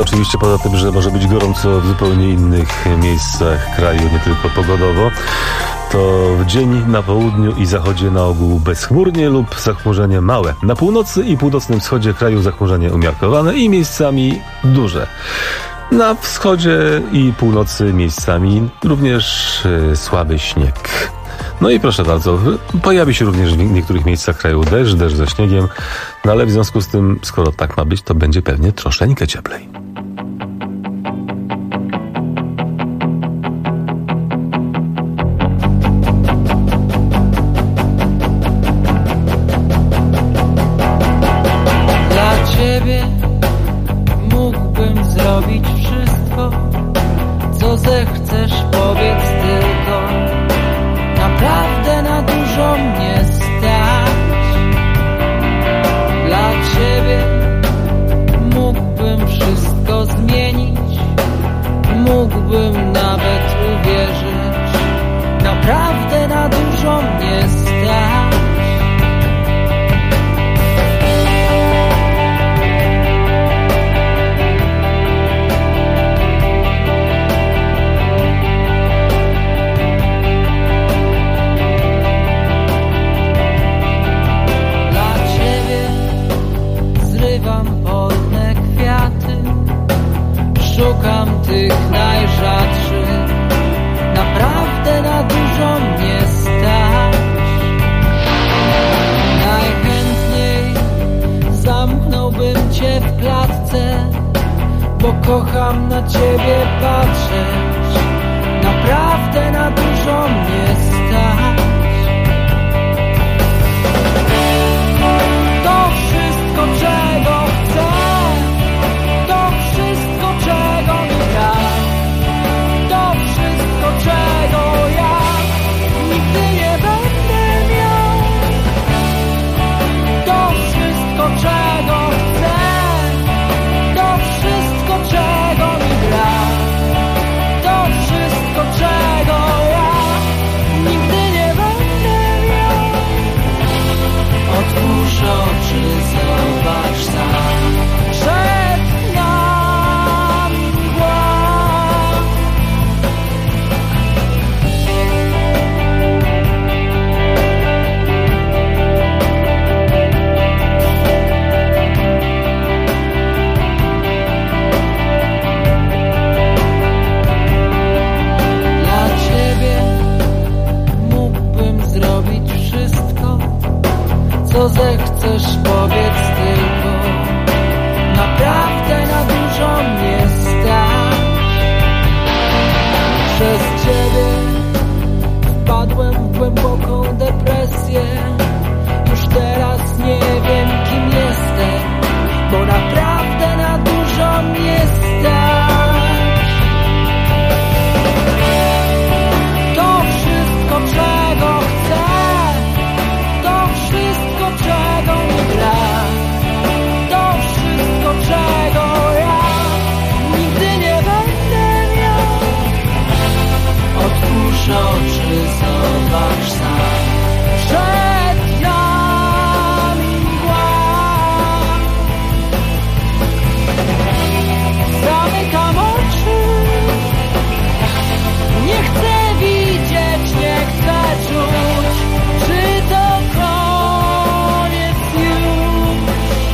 Oczywiście poza tym, że może być gorąco w zupełnie innych miejscach kraju, nie tylko pogodowo, to w dzień na południu i zachodzie na ogół bezchmurnie lub zachmurzenie małe. Na północy i północnym wschodzie kraju zachmurzenie umiarkowane i miejscami duże. Na wschodzie i północy miejscami również słaby śnieg. No i proszę bardzo, pojawi się również w niektórych miejscach kraju deszcz ze śniegiem, no ale w związku z tym, skoro tak ma być, to będzie pewnie troszeczkę cieplej. Dla ciebie mógłbym zrobić wszystko, co zechcesz, powiedz tylko. Naprawdę na dużo mnie stać. Dla ciebie mógłbym wszystko zmienić, mógłbym nawet uwierzyć. Naprawdę na dużo mnie stać. Polne kwiaty, szukam tych najrzadszych. Naprawdę na dużo mnie stać. Najchętniej zamknąłbym cię w klatce, bo kocham na ciebie patrzeć. Naprawdę na dużo mnie stać. To wszystko, czego chcę, to wszystko, czego mi brak, to wszystko, czego ja nigdy nie będę miał. To wszystko, czego chcę, to wszystko, czego mi brak, to wszystko, czego ja nigdy nie będę miał. Otwórz oczy, zobacz sam. Przed nami mgła. Dla ciebie mógłbym zrobić wszystko, co zechcesz, powiedz tylko. Naprawdę na dużo mnie stać. Przez ciebie wpadłem w głęboką depresję. Już teraz nie wiem, kim jestem, bo naprawdę na dużo mnie stać. To wszystko, czego chcę, to wszystko, czego mi brak, to wszystko, czego ja nigdy nie będę miał. Otwórz oczy, zobacz sam. Przed nami mgła. Zamykam oczy. Nie chcę widzieć, nie chcę czuć. Czy to koniec już?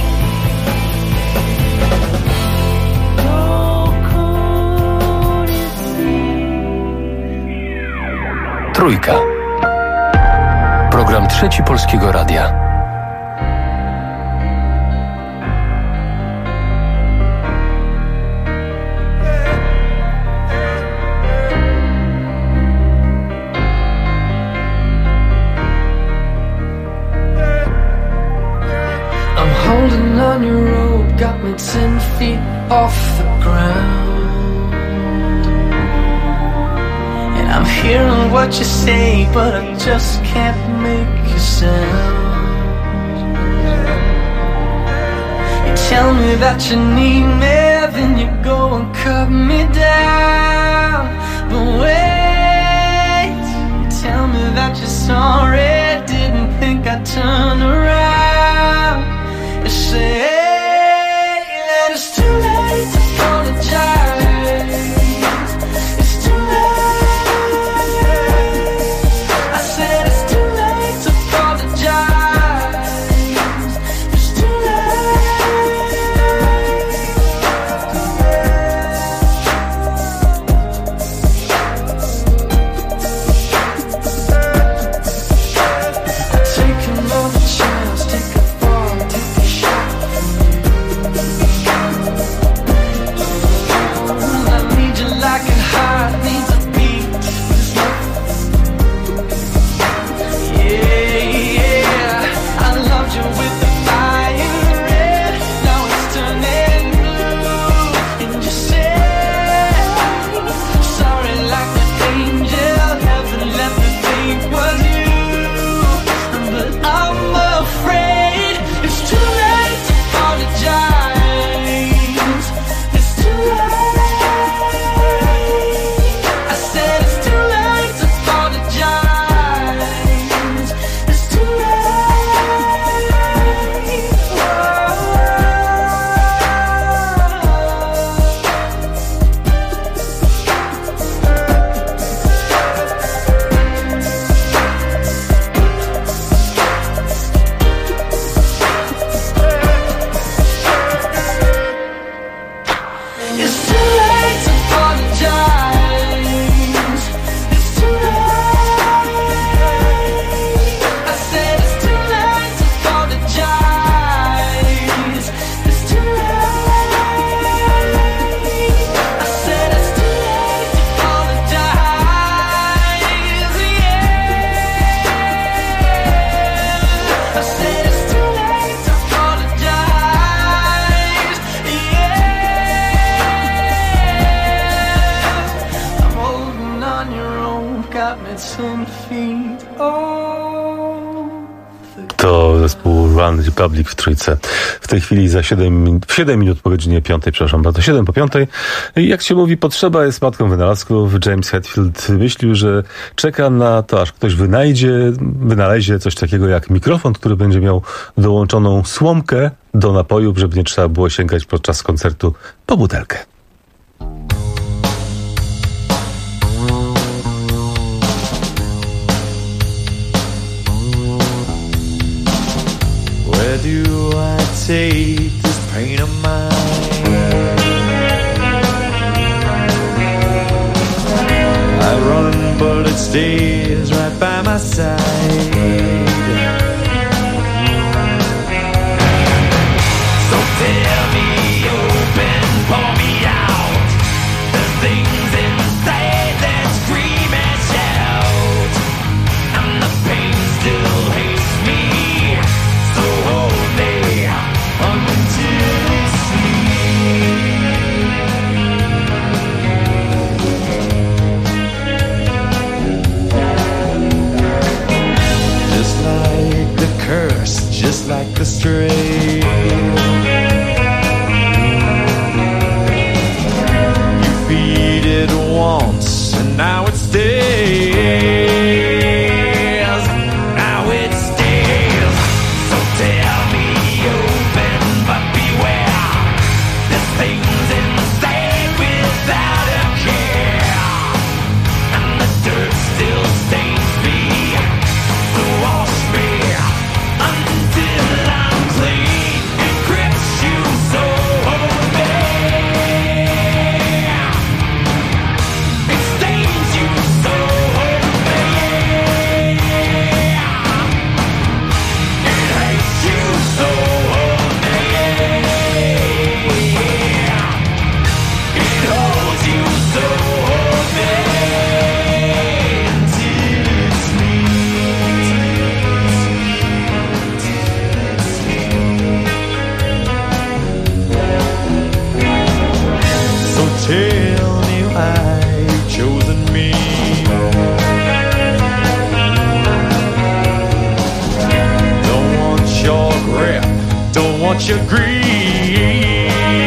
To koniec już. Trójka. Program Trzeci Polskiego Radia. I'm holding on your rope, got me 10 feet off the ground. And I'm hearing what you say, but I just can't make a sound. You tell me that you need me, then you go and cut me down. But wait, you tell me that you're sorry, didn't think I'd turn around. You say that it's too late to fall in It's too late to apologize. It's too late. I said it's too late to apologize. It's too late. I said it's too late to apologize. Yeah. I said it's too late to apologize. Yeah. I'm holding on your own, got me 10 feet off the To zespół One Republic w trójce. W tej chwili za 7 minut po godzinie 5, przepraszam bardzo, 7 po 5. I jak się mówi, potrzeba jest matką wynalazków. James Hetfield wymyślił, że czeka na to, aż ktoś wynalezie coś takiego jak mikrofon, który będzie miał dołączoną słomkę do napojów, żeby nie trzeba było sięgać podczas koncertu po butelkę. Where do I take this pain of mine? I run, but it stays right by my side. So tear me open, pour me out. The things inside that scream and shout, and the pain still hates me. So hold me until you sleep. Just like the curse, just like the stray. You feed it once, and now it stays. Now it stays. So tear me open, but beware. There's things inside without a care, and the dirt still stains me. So wash me until I'm clean. It grips you so hold me. It stains you so hold me. It hates you so hold me. It holds you so hold me until it's me. So tell me why you've chosen me. Don't want your grip, don't want your greed.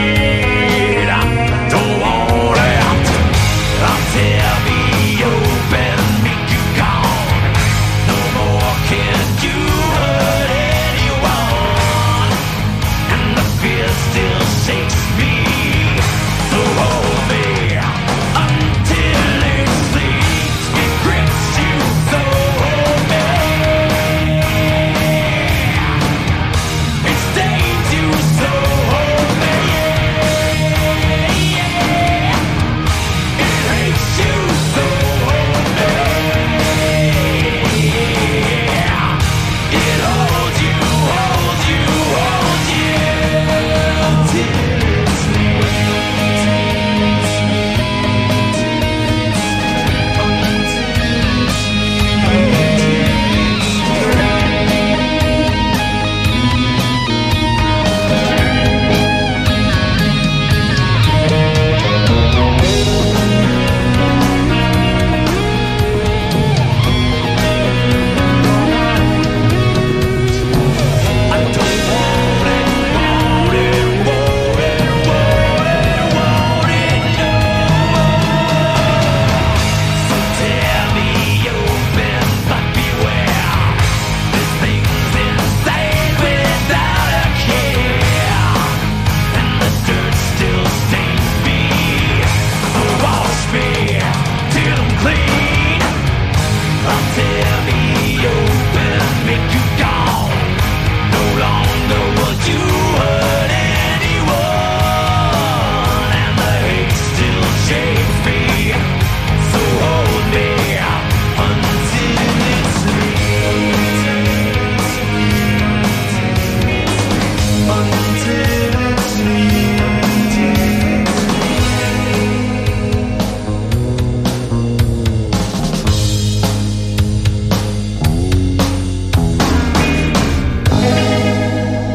Don't want it. I'll tear me open, make you gone. No more can you hurt anyone, and the fear still shakes me. So hold me until it sleeps. It grips you, so hold me. It stains you, so hold me.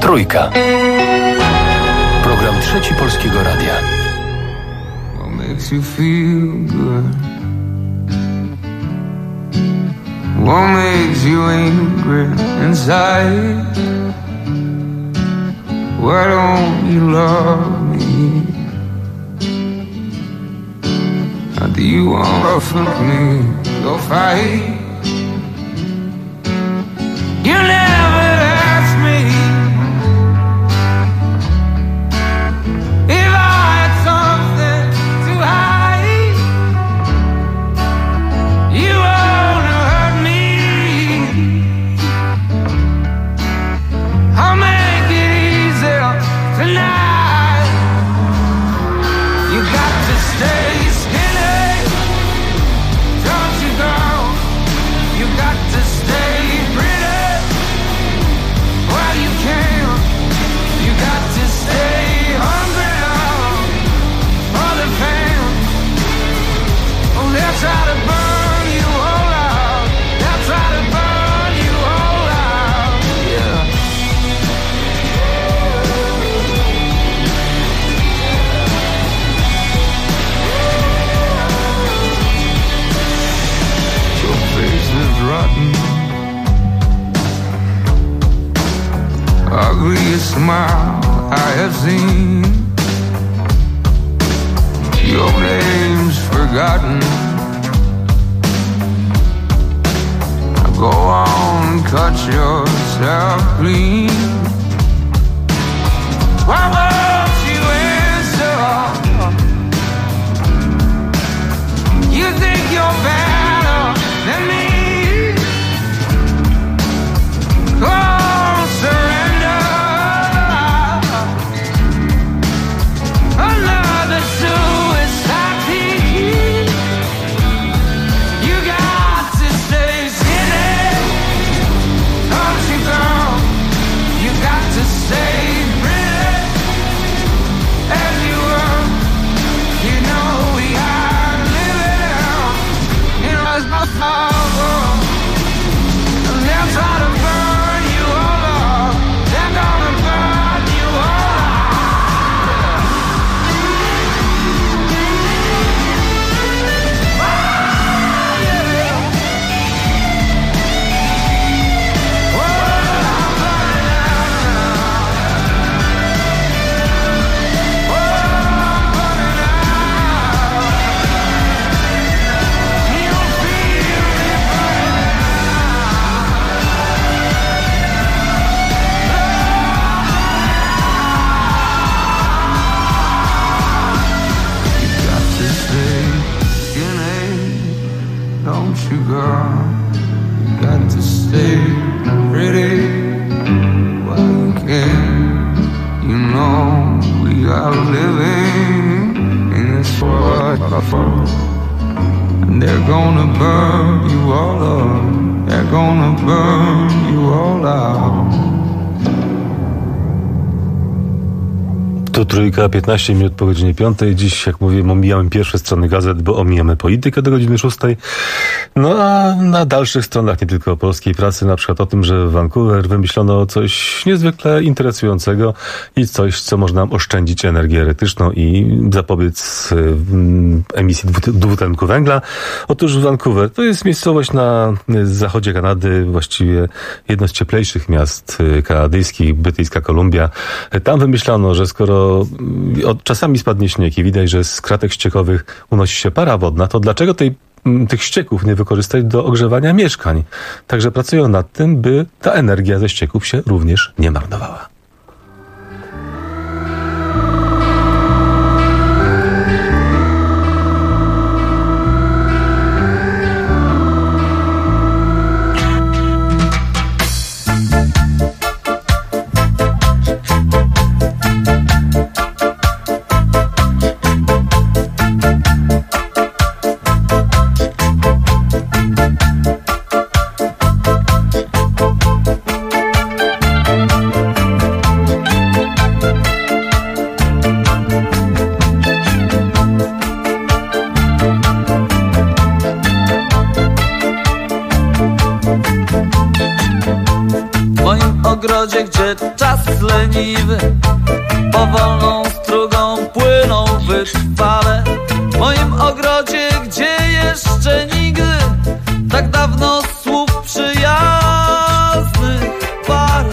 Trójka. Program Trzeci Polskiego Radia. What makes you feel good? What makes you angry inside? Why don't you love me? How do you want to me? Go fight. You never asked me if I had something to hide. You wanna hurt me. I'll make it easier tonight. You got to stay skinny, don't you, girl? You got to stay pretty while you can. You got to stay hungry for the pain. Oh, they'll try to burn you all out. They'll try to burn you all out. Yeah. Your face is rotten. Ugliest smile I have seen. Your name's forgotten. Now go on, cut yourself clean. Why won't you answer? You think you're better than me? Oh, surrender. Another suicide team. You got to stay skinny, don't you, girl? You got to stay pretty as you were. You know we are living in a small world. And they'll try to burn you all up. They're gonna burn you all up. Don't you, girl? You got to stay pretty while you can. You know we are living in this world, and they're gonna burn you all up. They're gonna burn you all out. Tu Trójka, 15 minut po godzinie 5. Dziś, jak mówiłem, omijamy pierwsze strony gazet, bo omijamy politykę do godziny 6. No a na dalszych stronach nie tylko polskiej prasy, na przykład o tym, że w Vancouver wymyślono coś niezwykle interesującego i coś, co można nam oszczędzić energię elektryczną i zapobiec emisji dwutlenku węgla. Otóż Vancouver to jest miejscowość na zachodzie Kanady, właściwie jedno z cieplejszych miast kanadyjskich, Brytyjska Kolumbia. Tam wymyślono, że skoro czasami spadnie śnieg i widać, że z kratek ściekowych unosi się para wodna, to dlaczego tych ścieków nie wykorzystać do ogrzewania mieszkań? Także pracują nad tym, by ta energia ze ścieków się również nie marnowała. ogrodzie, gdzie czas leniwy, powolną strugą płyną wytrwale. W moim ogrodzie, gdzie jeszcze nigdy tak dawno słów przyjaznych parę.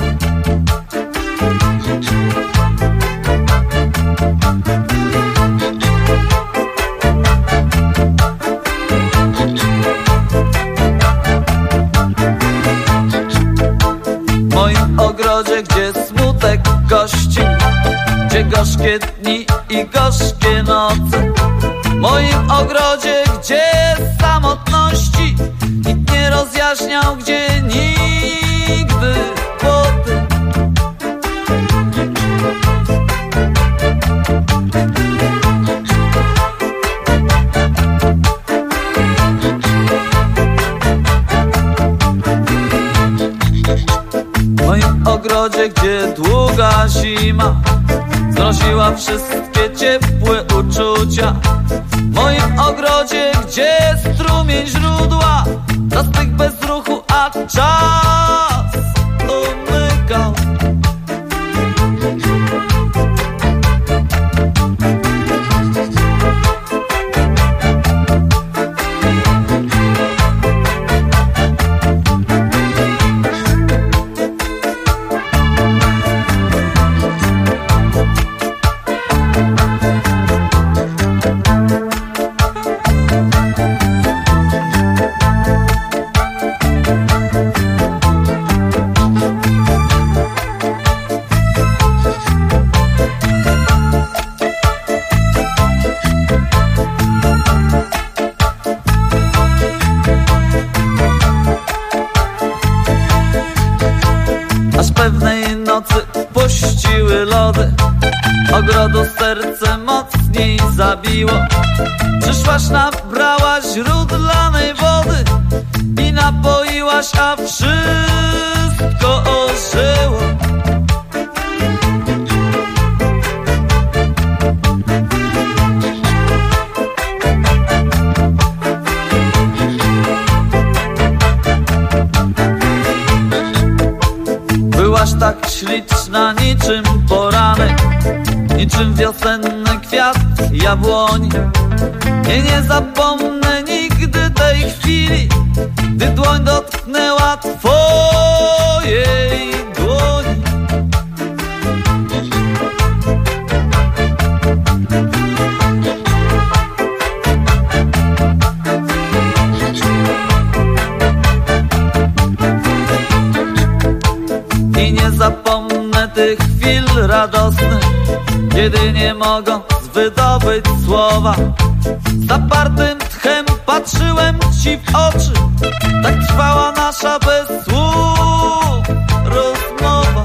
W moim ogrodzie, gdzie smutek gości, gdzie gorzkie dni i gorzkie noce. W moim ogrodzie, gdzie samotności nikt nie rozjaśniał, gdzie nigdy potem. W moim ogrodzie, gdzie długa zima znosiła wszystkie ciepłe uczucia. W moim ogrodzie, gdzie strumień źródła zastygł bez ruchu, a czas umykał. Aż pewnej nocy puściły lody, ogrodu serce mocniej zabiło. Przyszłaś, nabrałaś źródlanej wody i napoiłaś, a wszystko ożyło. Byłaś tak śliczna niczym poranek, niczym wiosenny kwiat jabłoni. Nie zapomnę nigdy tej chwili, gdy dłoń dotknęła twojej dłoni. I nie zapomnę tych chwil radosnych, kiedy nie mogąc wydobyć słowa, zapartym tchem patrzyłem ci w oczy. Tak trwała nasza bez słów rozmowa.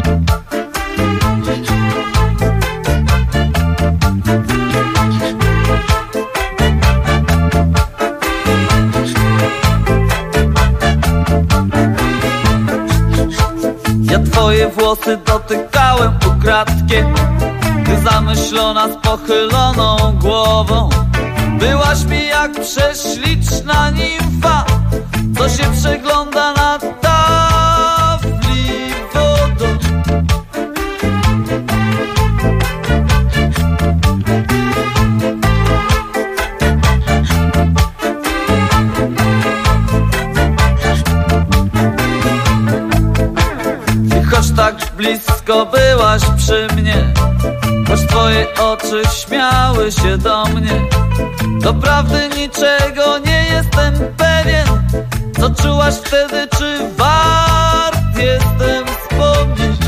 Ja twoje włosy dotykałem ukradkiem, gdy zamyślona z pochyloną głową. Byłaś mi jak prześliczna nimfa, co się przegląda na tafli wodą. I choć tak blisko byłaś przy mnie, choć twoje oczy śmiały się do mnie, doprawdy niczego nie jestem pewien. Co czułaś wtedy, czy wart jestem wspomnieć?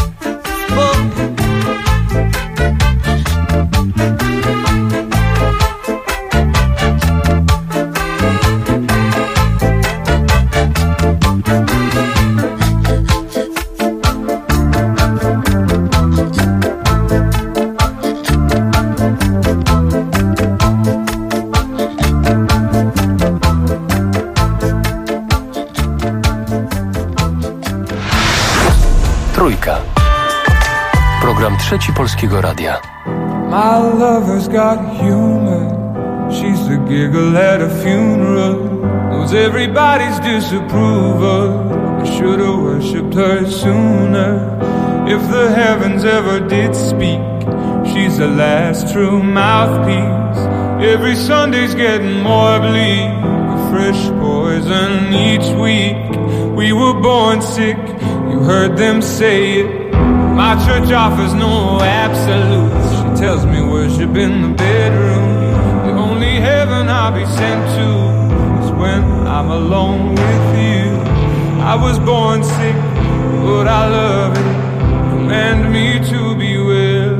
Trójka. Program Trzeci Polskiego Radia. My lover's got humor. She's the giggle at a funeral. Knows everybody's disapproval. I should've worshipped her sooner. If the heavens ever did speak, she's the last true mouthpiece. Every Sunday's getting more bleak, a fresh poison each week. We were born sick, you heard them say it. My church offers no absolutes. She tells me worship in the bedroom. The only heaven I'll be sent to is when I'm alone with you. I was born sick, but I love it. Command me to be well.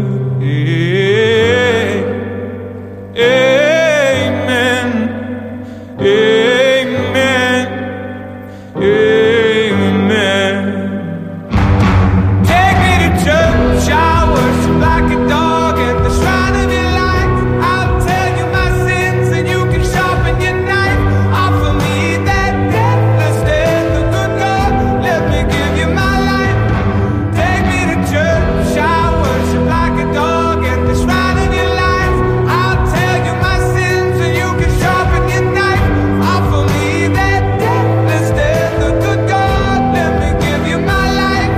Amen. Amen. Amen. Take me to church, I worship like a dog at the shrine of your light. I'll tell you my sins and you can sharpen your knife. Offer me that deathless death, the good God, let me give you my life. Take me to church, I worship like a dog at the shrine of your life. I'll tell you my sins and you can sharpen your knife. Offer me that deathless death, the good God, let me give you my life.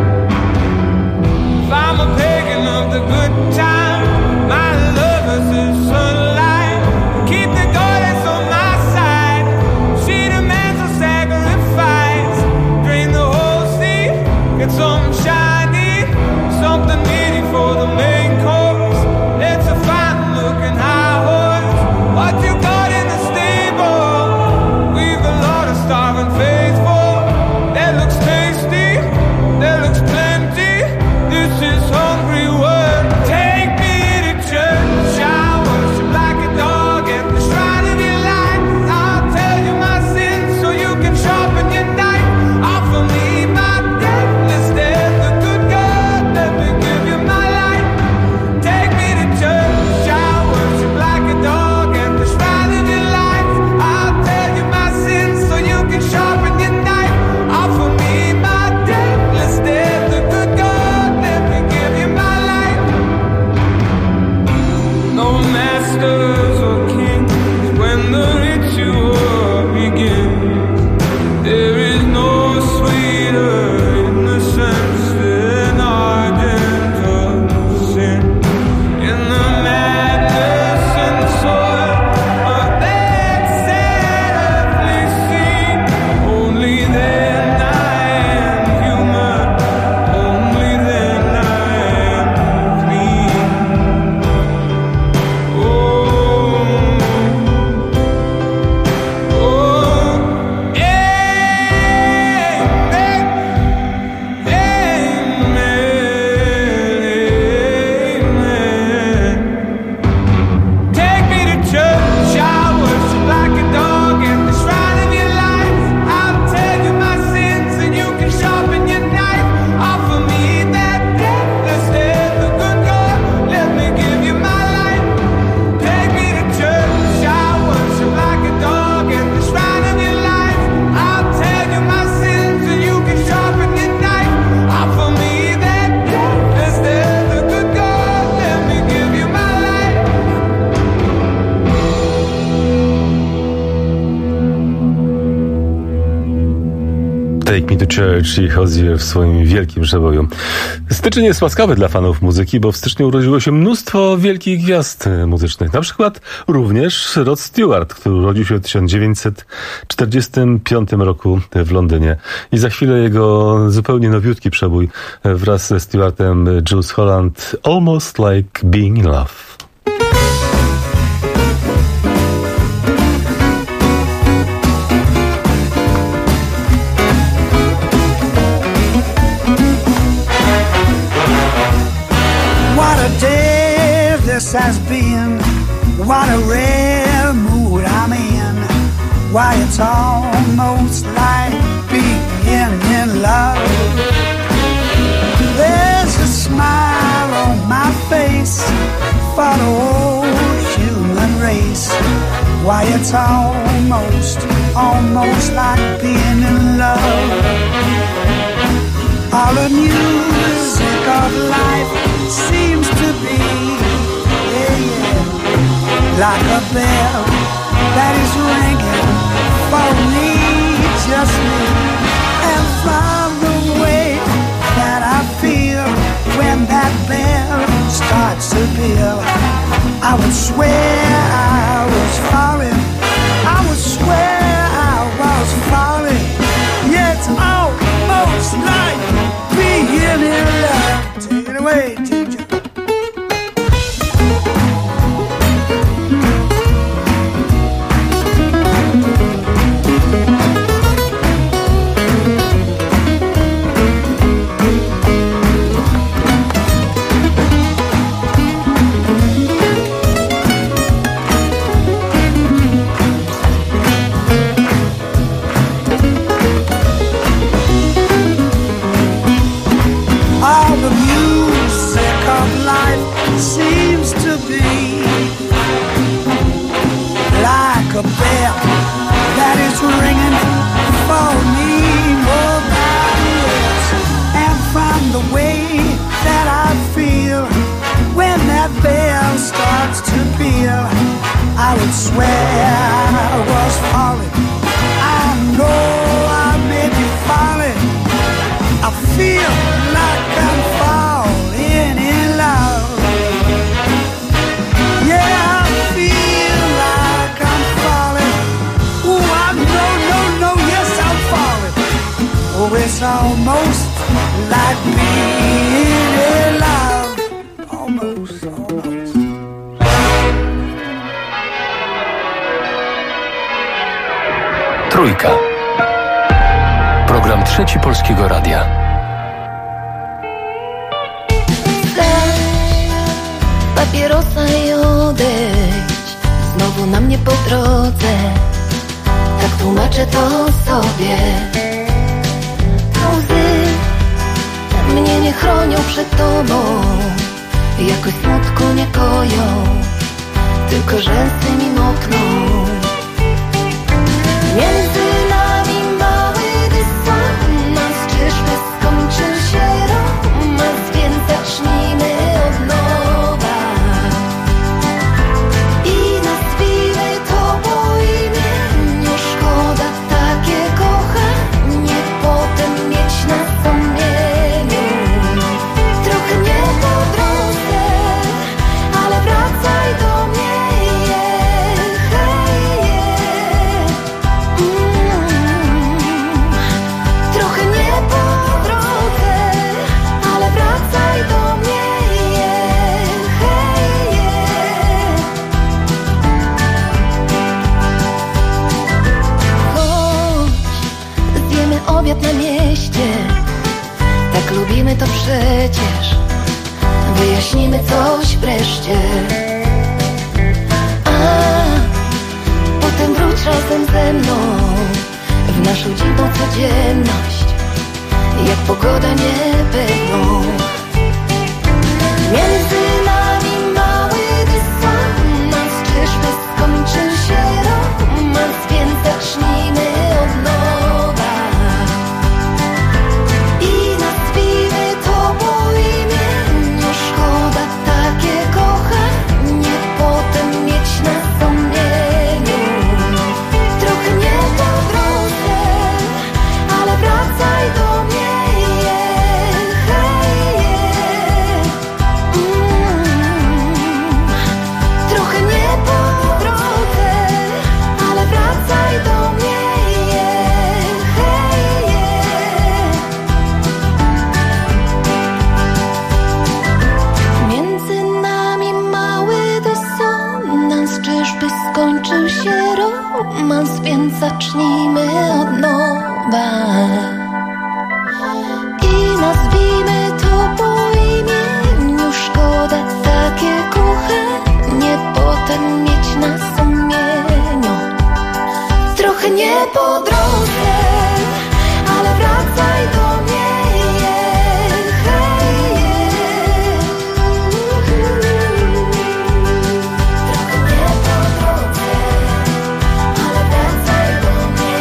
If I'm a pagan of the good time, my love is the sunlight. Keep the goddess on my side. She demands a sacrifice. Drain the whole sea, get something shiny, something meaty for the main course. It's a fine looking high horse. What you got in the stable? We've a lot of starving faithful. That looks tasty, that looks plenty. This is hungry word. Take me to church, I worship like a dog at the shrine of your light. I'll tell you my sins so you can sharpen your knife. Offer me my deathless death, the good God, let me give you my life. Take me to church, I worship like a dog at the shrine of your light. I'll tell you my sins so you can sharpen your knife. Offer me my deathless death, the good God, let me give you my life. No masters or kings when the ritual begins. There is no sweeter innocence than ardent of sin. In the madness and soil of that sad earthly scene, only then I am human, only then I am clean. Oh, amen. Take me to church, I worship like a dog at the shrine of your life. I'll tell you my sins and you can sharpen your knife. Offer me that deathless death, the good God, let me give you my life. Take me to church, I worship like a dog at the shrine of your life. I'll tell you my sins and you can sharpen your knife. Offer me that deathless death, the good God, let me give you my life. Take Me to Church i Hozier w swoim wielkim przeboju. Styczeń jest łaskawy dla fanów muzyki, bo w styczniu urodziło się mnóstwo wielkich gwiazd muzycznych. Na przykład również Rod Stewart, który urodził się w 1945 roku w Londynie. I za chwilę jego zupełnie nowiutki przebój wraz ze Stewartem Jools Holland, Almost Like Being in Love. What a day this has been. What a rare mood I'm in. Why, it's almost like being in love. There's a smile on my face for the whole human race. Why, it's almost like being in love. All the music of life seems to be, like a bell that is ringing for me, just me. And from the way that I feel, when that bell starts to peal, I would swear I was falling. I would swear I was falling. Yeah, it's almost like being in love. Take it away, teacher. A bell that is ringing for me more than words. And from the way that I feel when that bell starts to peal, I would swear I was falling. I know I may be falling. I feel like I'm falling in love. Yeah, I feel like I'm falling. Oh, I no, yes, I'm falling. Oh, it's almost like being in love. Almost. Trójka. Program Trzeci Polskiego Radia. Papierosa i odejdź znowu na mnie po drodze. Tak tłumaczę to sobie. Łzy mnie nie chronią przed tobą, jakoś smutku nie koją, tylko rzęsy mi mokną. Między nami mały dysonans, czyżby skończył się romans, więc zacznijmy od nowa i nazwijmy to po imieniu. Szkoda takie kochanie potem mieć na sumieniu. Trochę nie po drodze, ale wracaj do mnie. Trochę nie po drodze, ale wracaj do mnie. Chodź, zjemy obiad na mieście, tak lubimy to przecież. Wyjaśnimy coś wreszcie. Potem wróć razem ze mną w naszą dziwną codzienność, jak pogoda niepewną. Między nami mały dysonans, czyżby skończył się romans, więc zacznijmy od nowa i nazwijmy to po imieniu. Szkoda takie kochanie potem mieć na sumieniu. Trochę nie po drodze, ale wracaj do mnie. Trochę nie po drodze, ale wracaj do mnie. Między nami mały dysonans, czyżby skończył się romans, więc zacznijmy od nowa i nazwijmy to po imieniu. Szkoda takie kochanie potem mieć na sumieniu. Trochę nie po drodze, ale wracaj do mnie. Trochę nie po drodze, ale wracaj do mnie.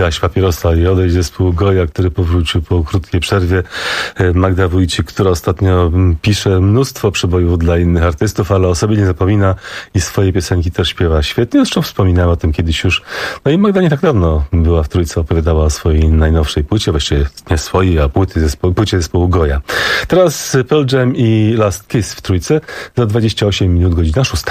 zgaś papierosa i odejść zespół Goja, który powrócił po krótkiej przerwie. Magda Wójcik, która ostatnio pisze mnóstwo przebojów dla innych artystów, ale o sobie nie zapomina i swoje piosenki też śpiewa świetnie. Zresztą wspominała o tym kiedyś już. No i Magda nie tak dawno była w Trójce, opowiadała o swojej najnowszej płycie, właściwie nie swojej, a płycie zespołu Goja. Teraz Pearl Jam i Last Kiss w Trójce za 28 minut, godzina 6.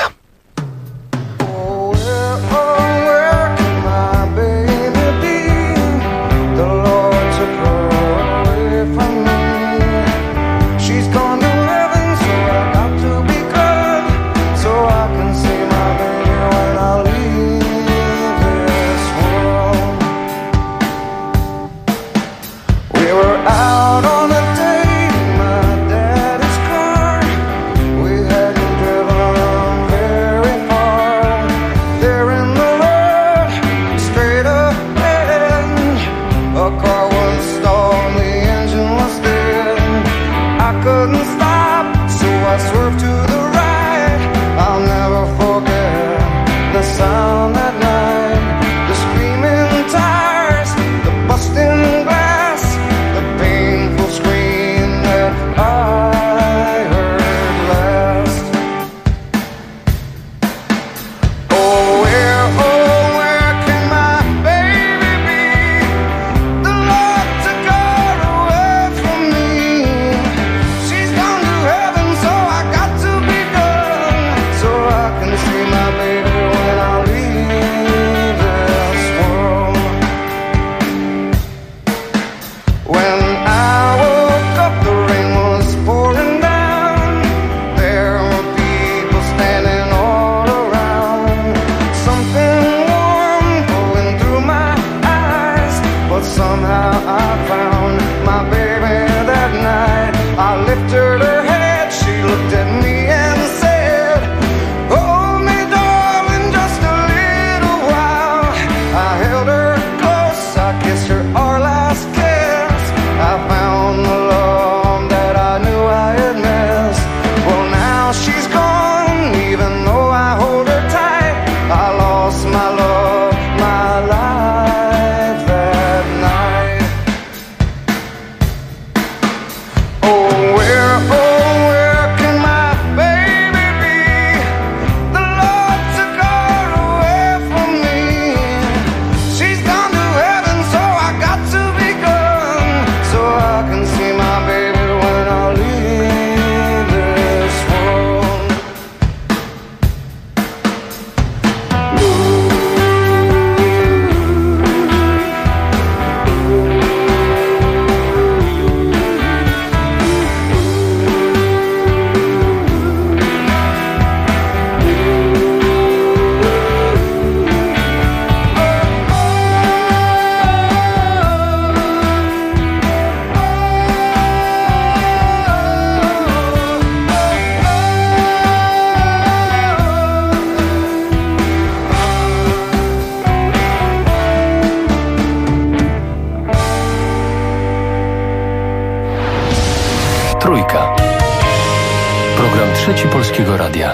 Trzeci Polskiego Radia.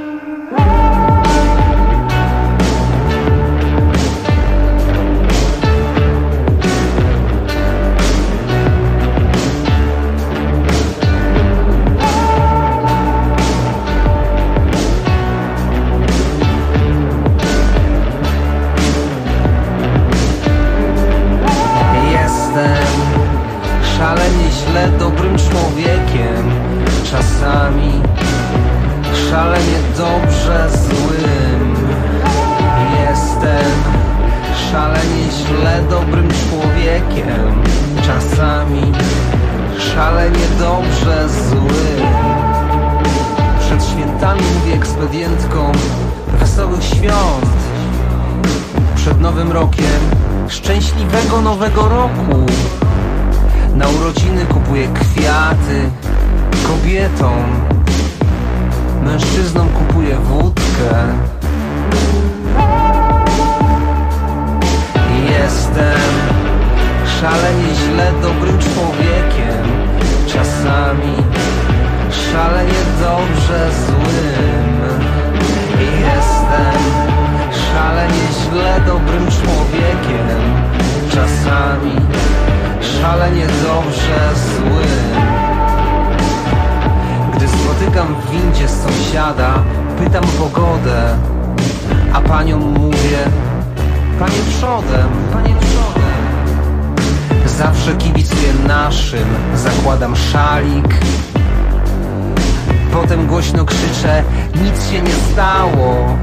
Jestem szalenie źle dobrym człowiekiem, czasami szalenie dobrze złym. Jestem szalenie źle dobrym człowiekiem, czasami szalenie dobrze złym. Przed świętami mówię ekspedientkom wesołych świąt, przed Nowym Rokiem szczęśliwego Nowego Roku. Na urodziny kupuję kwiaty kobietom, mężczyznom kupuję wódkę. Jestem szalenie źle dobrym człowiekiem, czasami szalenie dobrze złym. Jestem szalenie źle dobrym człowiekiem, czasami szalenie dobrze złym. Gdy spotykam w windzie sąsiada, pytam pogodę, a paniom mówię: panie przodem, panie przodem. Zawsze kibicuję naszym, zakładam szalik. Potem głośno krzyczę: nic się nie stało.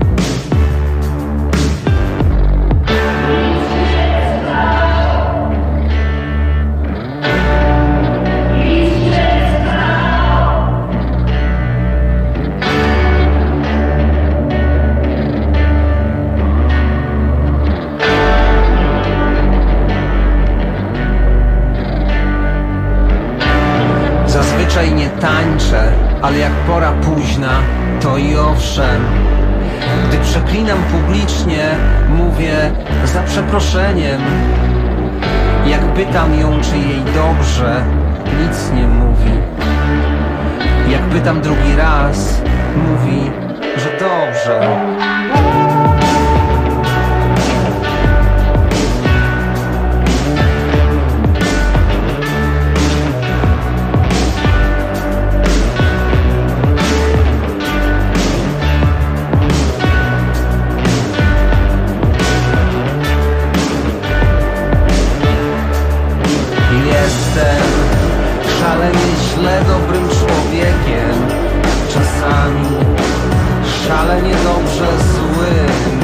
Zazwyczaj nie tańczę, ale jak pora późna, to i owszem. Gdy przeklinam publicznie, mówię za przeproszeniem. Jak pytam ją, czy jej dobrze, nic nie mówi. Jak pytam drugi raz, mówi, że dobrze. Jestem szalenie źle dobrym człowiekiem, czasami szalenie dobrze złym.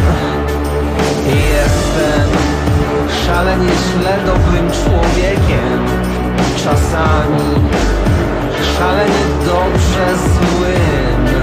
Jestem szalenie źle dobrym człowiekiem, czasami szalenie dobrze złym.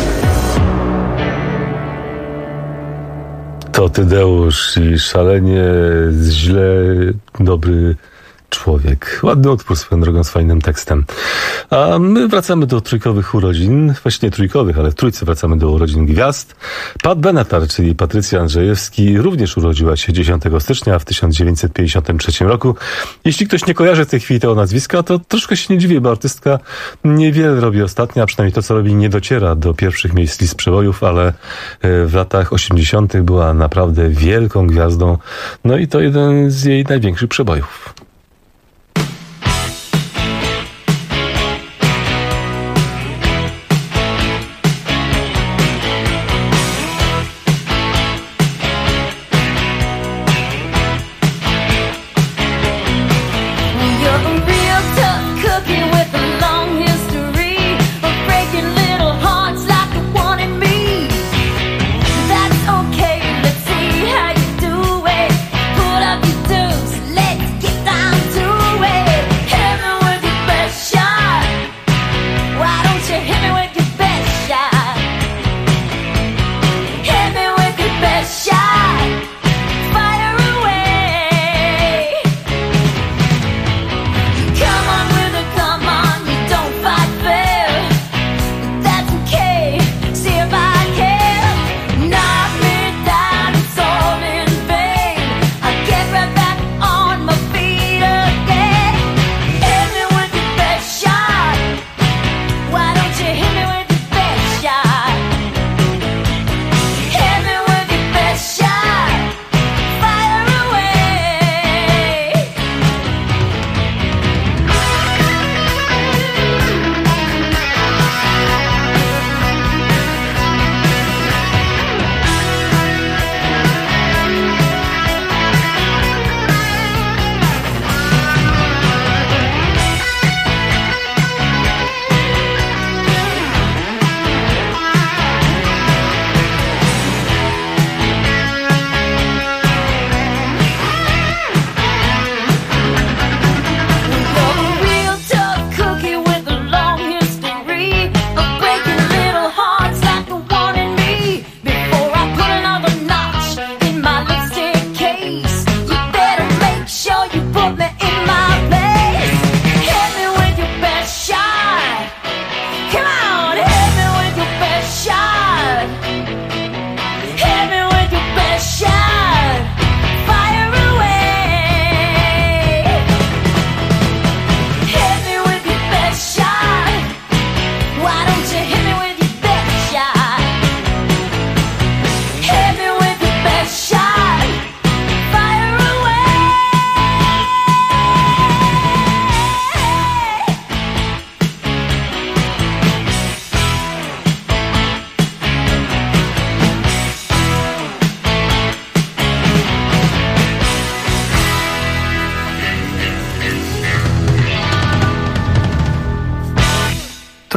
To Tadeusz i szalenie źle dobry człowiek. Ładny utwór swoją drogą z fajnym tekstem. A my wracamy do trójkowych urodzin. Właśnie nie trójkowych, ale w trójce wracamy do urodzin gwiazd. Pat Benatar, czyli Patrycja Andrzejewski, również urodziła się 10 stycznia w 1953 roku. Jeśli ktoś nie kojarzy w tej chwili tego nazwiska, to troszkę się nie dziwię, bo artystka niewiele robi ostatnio, a przynajmniej to, co robi, nie dociera do pierwszych miejsc list przebojów, ale w latach 80. była naprawdę wielką gwiazdą. No i to jeden z jej największych przebojów. Let's get down.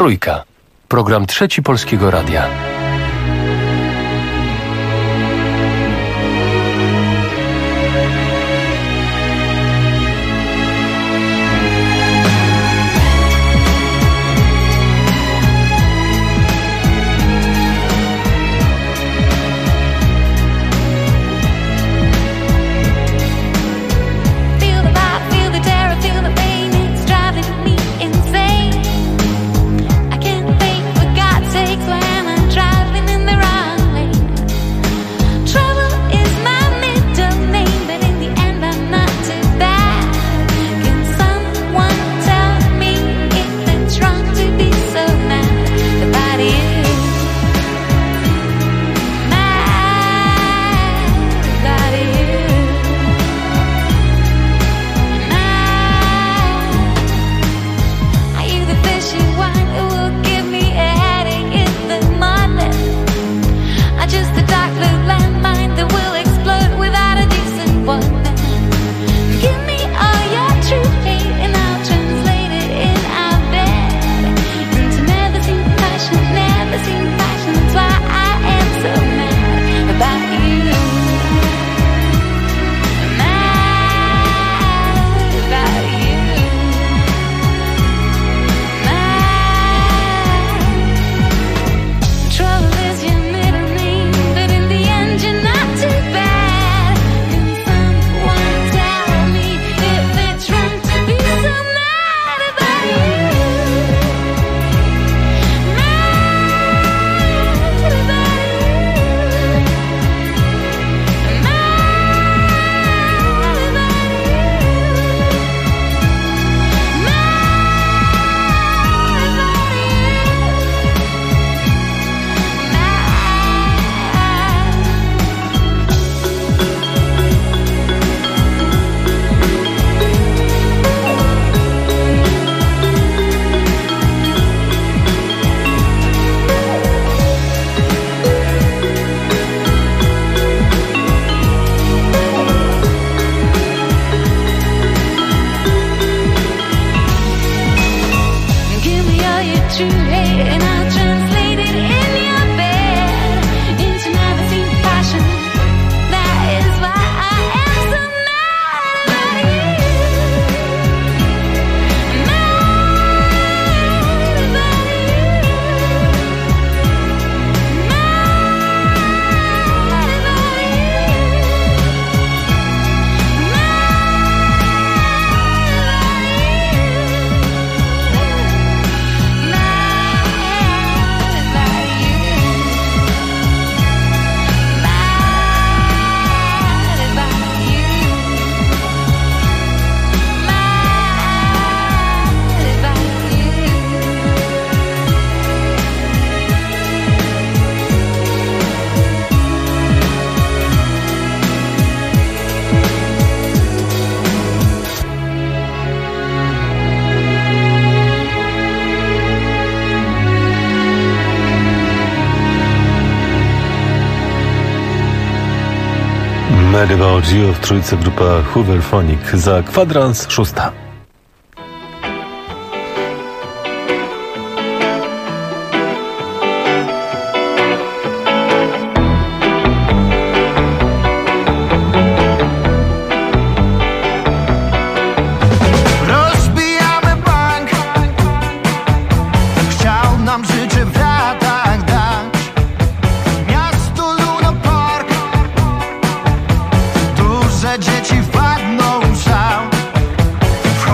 Trójka. Program Trzeci Polskiego Radia. Mad About You w trójce grupa Hooverphonic. Za kwadrans 6. Dzieci wpadną w szał.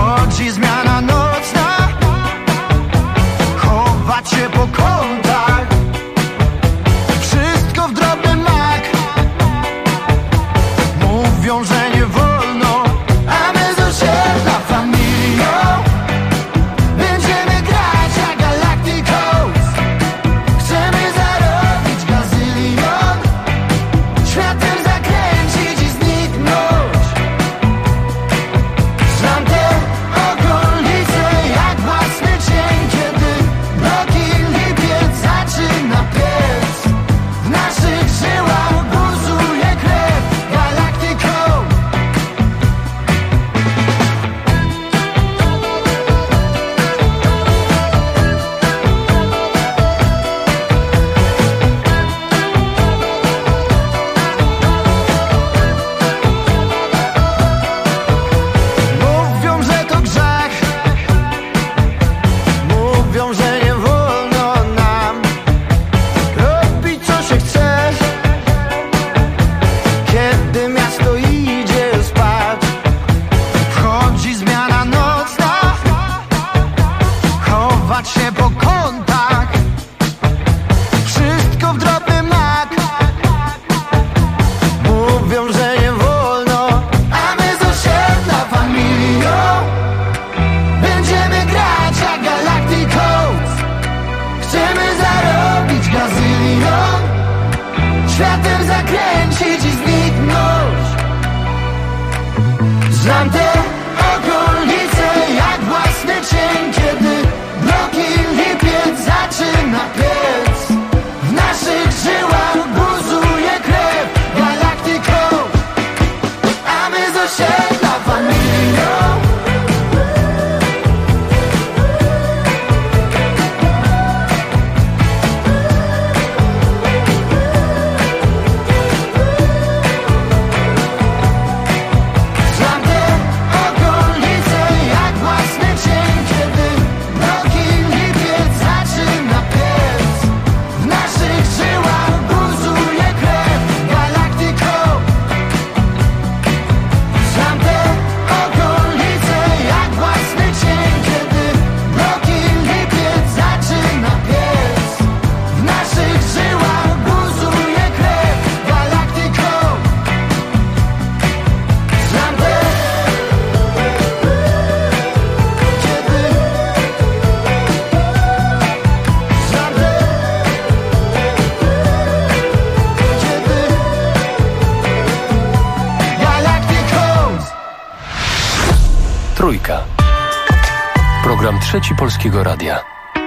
Trójka. Program Trzeci Polskiego Radia.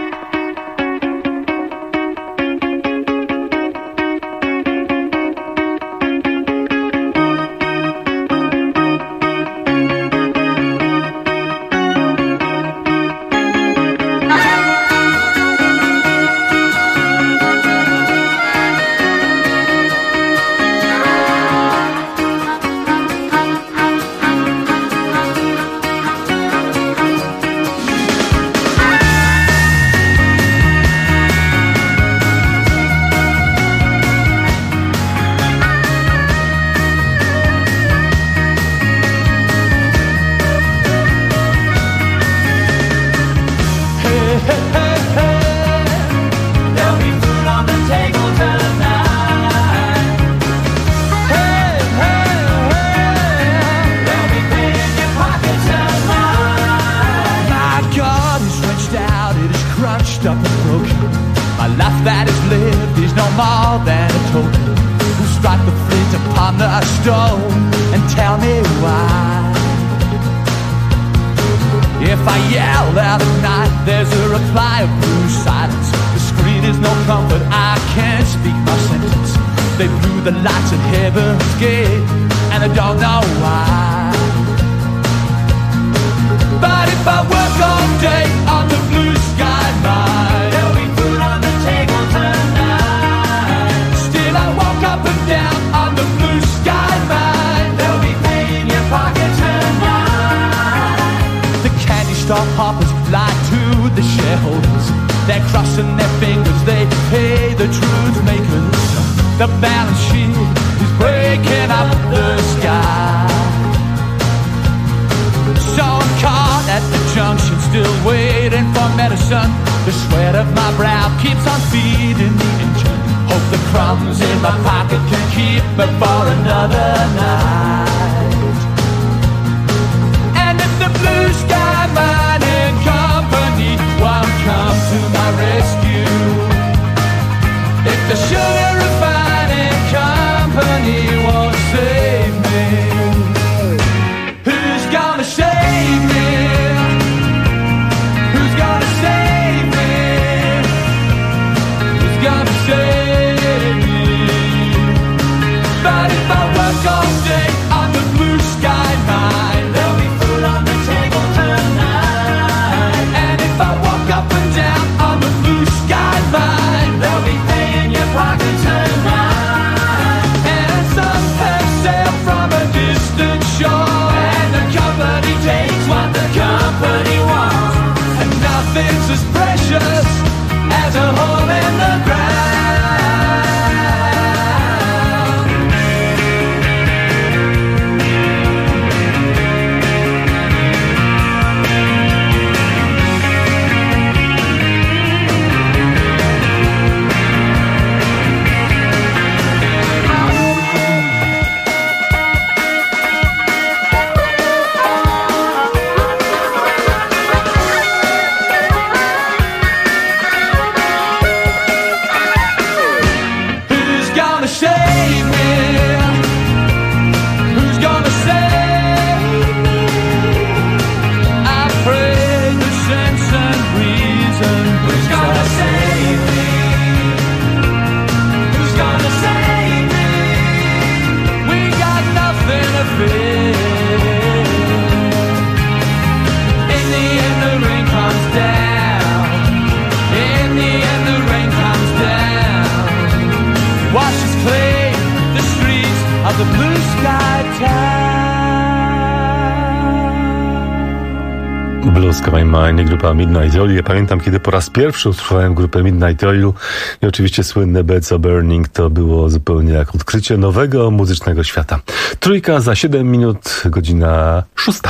Blue Sky Mine, grupa Midnight Oil. Ja pamiętam, kiedy po raz pierwszy usłyszałem grupę Midnight Oil i oczywiście słynne Beds of Burning, to było zupełnie jak odkrycie nowego muzycznego świata. Trójka za 7 minut, godzina 6.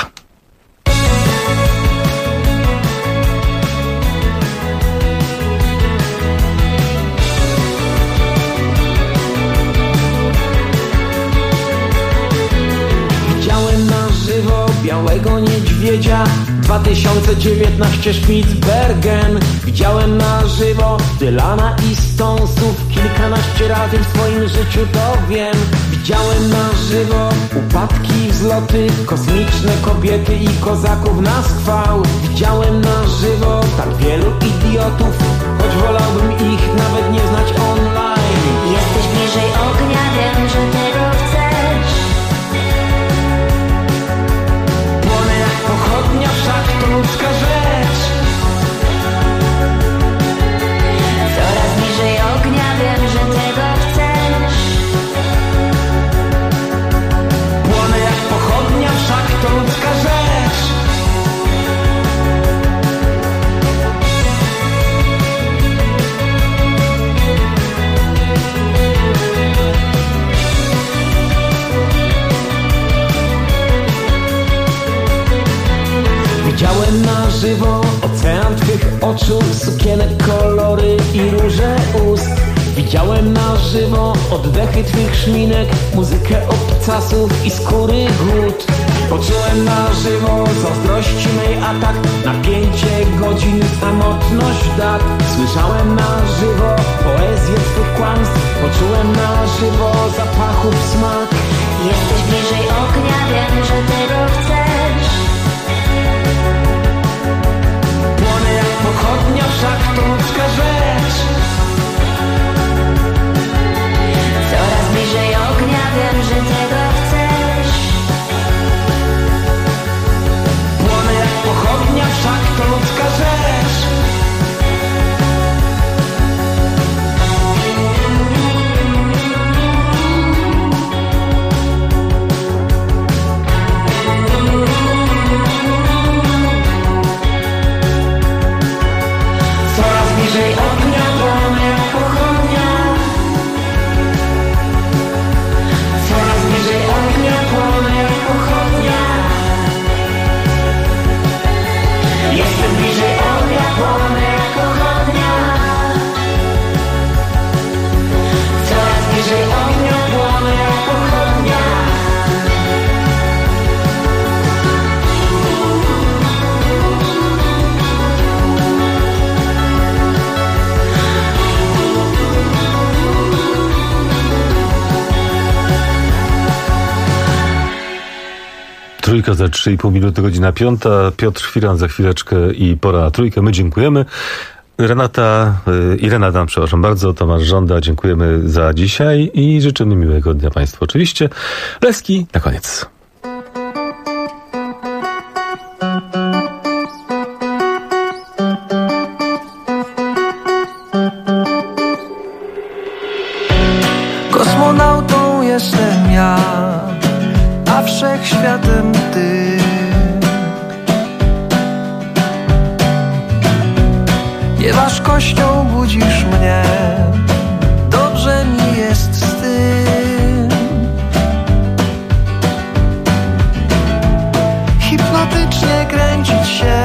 Widziałem na żywo białego niedźwiedzia. niedźwiedzia 2019 Spitsbergen. Widziałem na żywo Dylana i Stonesów kilkanaście razy w swoim życiu, to wiem. Widziałem na żywo upadki, wzloty, kosmiczne kobiety i kozaków na schwał. Widziałem na żywo tak wielu idiotów, choć wolałbym ich nawet nie znać online. Jesteś bliżej ognia, wiem, że tego chcesz. Płonę jak pochodnia, wszak to ludzka rzecz. Coraz bliżej ognia, wiem, że tego chcesz. Płonę jak pochodnia, wszak to ludzka rzecz. Widziałem na żywo ocean twych oczu, sukienek, kolory i róże ust. Widziałem na żywo oddechy twych szminek, muzykę obcasów i skóry głód. Poczułem na żywo zazdrości mej atak, napięcie godzin, samotność dat. Słyszałem na żywo poezję twych kłamstw, poczułem na żywo zapachów smak. Jesteś bliżej ognia, wiem, że tego chcesz. Płonę jak pochodnia, wszak to ludzka rzecz. Coraz bliżej ognia, wiem, że tego chcesz. Płonę jak pochodnia, wszak to ludzka rzecz. Coraz bliżej ognia, płonę jak pochodnia. Coraz bliżej ognia, płonę jak pochodnia. Jestem bliżej ognia, płonę jak pochodnia. Coraz bliżej ognia, płonę jak pochodnia. Trójka za 3,5 minuty, godzina 5. Piotr Firan za chwileczkę i pora na trójkę. My dziękujemy. Renata, przepraszam bardzo, Tomasz Żąda, dziękujemy za dzisiaj i życzymy miłego dnia Państwu oczywiście. Leski na koniec. Kosmonautą jestem ja, a wszechświatem ty. Nieważkością budzisz mnie, dobrze mi jest z tym. Hipnotycznie kręcić się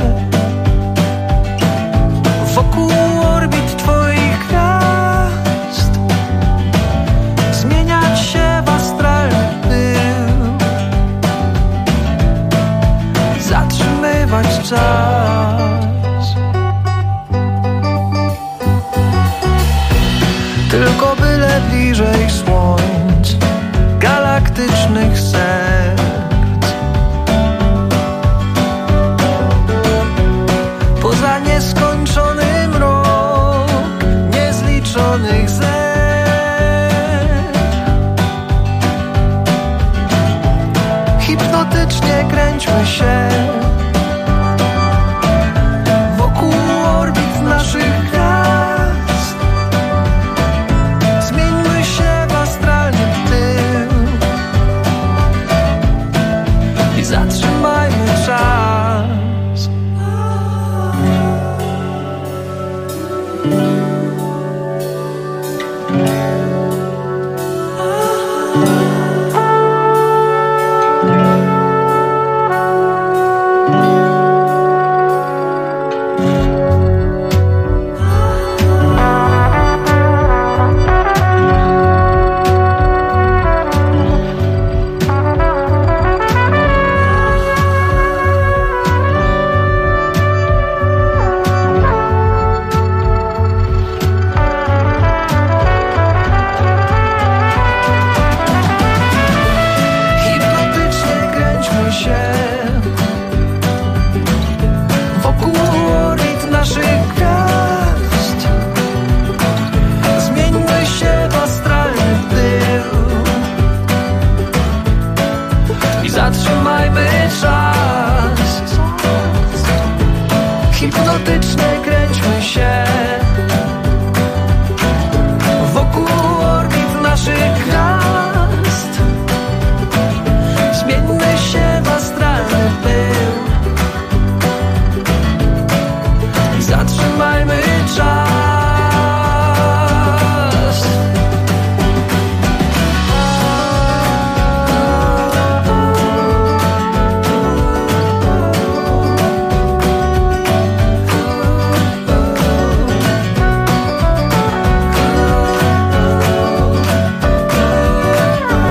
wokół orbit twoich gwiazd, zmieniać się w astralny pył, zatrzymywać czas.